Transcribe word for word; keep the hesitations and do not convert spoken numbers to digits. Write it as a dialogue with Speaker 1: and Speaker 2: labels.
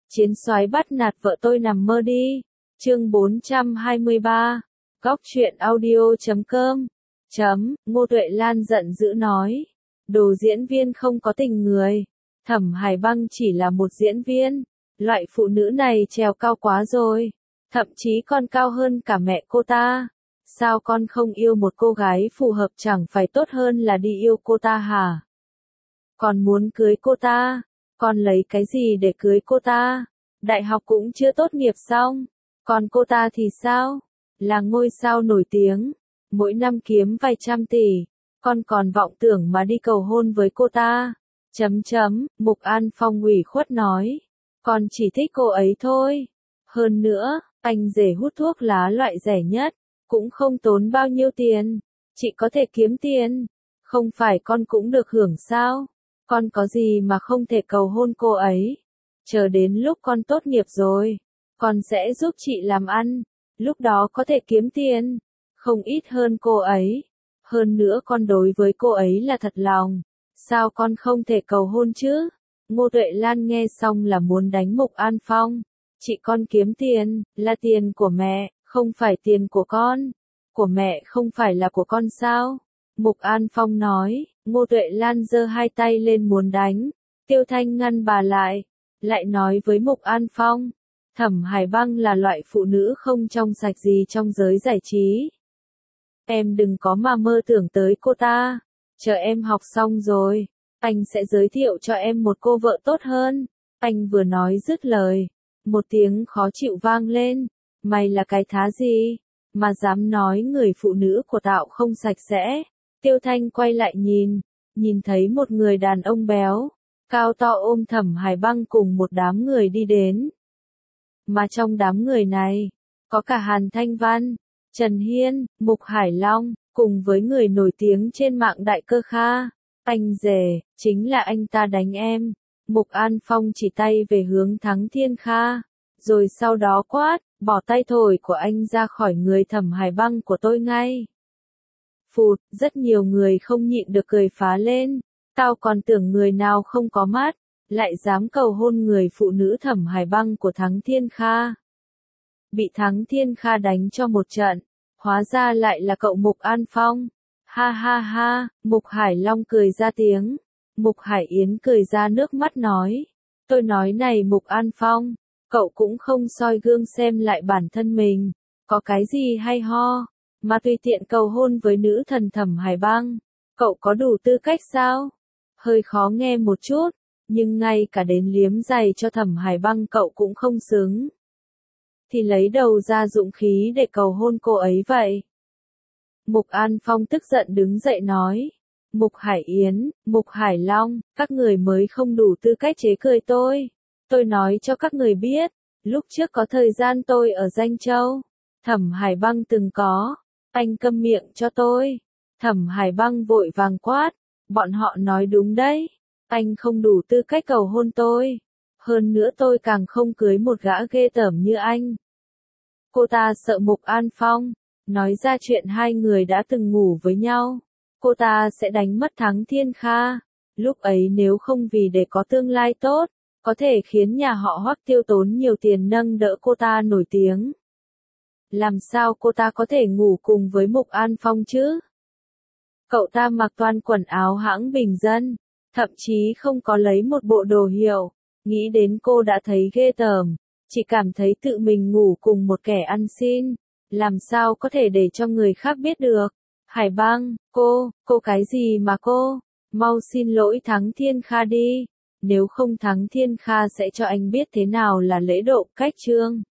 Speaker 1: Chiến soái bắt nạt vợ tôi nằm mơ đi. Chương bốn trăm hai mươi ba. Góc truyện audio chấm com. Chấm, Ngô Tuệ Lan giận dữ nói. Đồ diễn viên không có tình người. Thẩm Hải Băng chỉ là một diễn viên. Loại phụ nữ này trèo cao quá rồi. Thậm chí còn cao hơn cả mẹ cô ta. Sao con không yêu một cô gái phù hợp chẳng phải tốt hơn là đi yêu cô ta hả? Con muốn cưới cô ta. Con lấy cái gì để cưới cô ta? Đại học cũng chưa tốt nghiệp xong. Còn cô ta thì sao? Là ngôi sao nổi tiếng. Mỗi năm kiếm vài trăm tỷ. Con còn vọng tưởng mà đi cầu hôn với cô ta. Chấm chấm, Mục An Phong ủy khuất nói. Con chỉ thích cô ấy thôi. Hơn nữa, anh rể hút thuốc lá loại rẻ nhất. Cũng không tốn bao nhiêu tiền. Chị có thể kiếm tiền. Không phải con cũng được hưởng sao? Con có gì mà không thể cầu hôn cô ấy. Chờ đến lúc con tốt nghiệp rồi, con sẽ giúp chị làm ăn. Lúc đó có thể kiếm tiền. Không ít hơn cô ấy. Hơn nữa con đối với cô ấy là thật lòng. Sao con không thể cầu hôn chứ? Ngô Tuệ Lan nghe xong là muốn đánh Mục An Phong. Chị con kiếm tiền, là tiền của mẹ, không phải tiền của con. Của mẹ không phải là của con sao? Mục An Phong nói. Ngô Tuệ Lan giơ hai tay lên muốn đánh. Tiêu Thanh ngăn bà lại. Lại nói với Mục An Phong. Thẩm Hải Băng là loại phụ nữ không trong sạch gì trong giới giải trí. Em đừng có mà mơ tưởng tới cô ta. Chờ em học xong rồi, anh sẽ giới thiệu cho em một cô vợ tốt hơn. Anh vừa nói dứt lời. Một tiếng khó chịu vang lên. Mày là cái thá gì? Mà dám nói người phụ nữ của Tạo không sạch sẽ. Tiêu Thanh quay lại nhìn. Nhìn thấy một người đàn ông béo. Cao to ôm Thẩm Hải Băng cùng một đám người đi đến. Mà trong đám người này, có cả Hàn Thanh Văn, Trần Hiên, Mục Hải Long, cùng với người nổi tiếng trên mạng Đại Cơ Kha. Anh rể, chính là anh ta đánh em. Mục An Phong chỉ tay về hướng Thắng Thiên Kha. Rồi sau đó quát, bỏ tay thổi của anh ra khỏi người Thẩm Hải Băng của tôi ngay. Phụt, rất nhiều người không nhịn được cười phá lên. Tao còn tưởng người nào không có mắt, lại dám cầu hôn người phụ nữ Thẩm Hải Băng của Thắng Thiên Kha. Bị Thắng Thiên Kha đánh cho một trận, hóa ra lại là cậu Mục An Phong. Ha ha ha, Mục Hải Long cười ra tiếng. Mục Hải Yến cười ra nước mắt nói. Tôi nói này Mục An Phong, cậu cũng không soi gương xem lại bản thân mình. Có cái gì hay ho, mà tùy tiện cầu hôn với nữ thần Thẩm Hải Băng. Cậu có đủ tư cách sao? Hơi khó nghe một chút, nhưng ngay cả đến liếm giày cho Thẩm Hải Băng cậu cũng không xứng. Thì lấy đầu ra dũng khí để cầu hôn cô ấy vậy. Mục An Phong tức giận đứng dậy nói. Mục Hải Yến, Mục Hải Long, các người mới không đủ tư cách chế cười tôi. Tôi nói cho các người biết, lúc trước có thời gian tôi ở Danh Châu. Thẩm Hải Băng từng có. Anh câm miệng cho tôi. Thẩm Hải Băng vội vàng quát. Bọn họ nói đúng đấy. Anh không đủ tư cách cầu hôn tôi. Hơn nữa tôi càng không cưới một gã ghê tởm như anh. Cô ta sợ Mục An Phong. Nói ra chuyện hai người đã từng ngủ với nhau. Cô ta sẽ đánh mất Thắng Thiên Kha. Lúc ấy nếu không vì để có tương lai tốt, có thể khiến nhà họ Hoắc tiêu tốn nhiều tiền nâng đỡ cô ta nổi tiếng. Làm sao cô ta có thể ngủ cùng với Mục An Phong chứ? Cậu ta mặc toàn quần áo hãng bình dân, thậm chí không có lấy một bộ đồ hiệu. Nghĩ đến cô đã thấy ghê tởm, chỉ cảm thấy tự mình ngủ cùng một kẻ ăn xin. Làm sao có thể để cho người khác biết được? Hải Băng, cô, cô cái gì mà cô? Mau xin lỗi Thắng Thiên Kha đi. Nếu không Thắng Thiên Kha sẽ cho anh biết thế nào là lễ độ cách trương.